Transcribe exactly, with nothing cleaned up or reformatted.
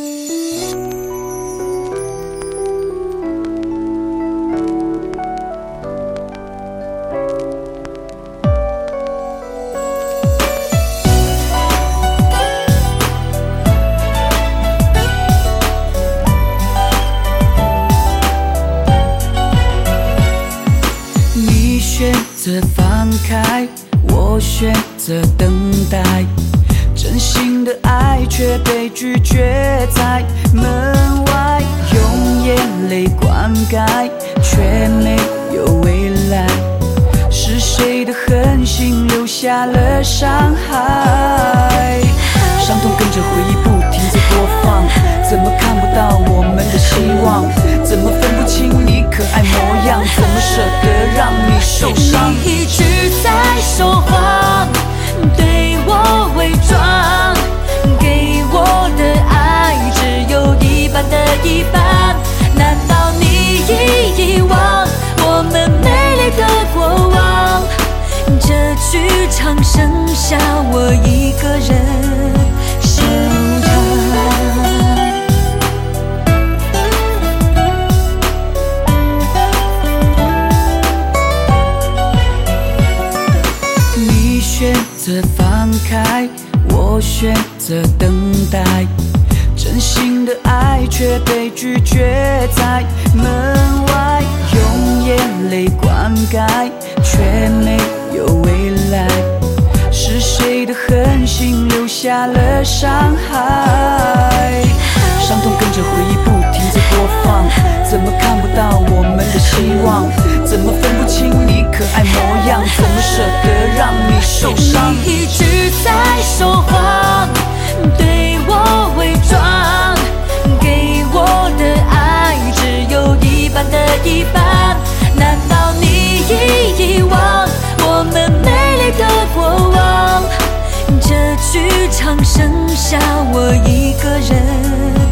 你选择放开，我选择等待，真心的爱却被拒绝在门外，用眼泪灌溉，却没有未来。是谁的狠心留下了伤害？伤痛跟着回忆不停在播放，怎么看不到我们的希望？怎么分不清你可爱模样？怎么舍得让你受伤？ 你一直在说谎，对我伪装，给我的爱只有一半的一半。难道你已遗忘我们美丽的过往？这剧场剩下我一个人收场。 你选择放开，我选择等待，真心的爱却被拒绝在门外，用眼泪灌溉，却没有未来。是谁的狠心留下了伤害？伤痛跟着回忆不停在播放，怎么看不到我们的希望？怎么分不清你可爱模样？怎么舍得让你受伤？ 你一直在说谎，对我伪装，给我的爱只有一半的一半。难道你已遗忘我们美丽的过往？这剧场剩下我一个人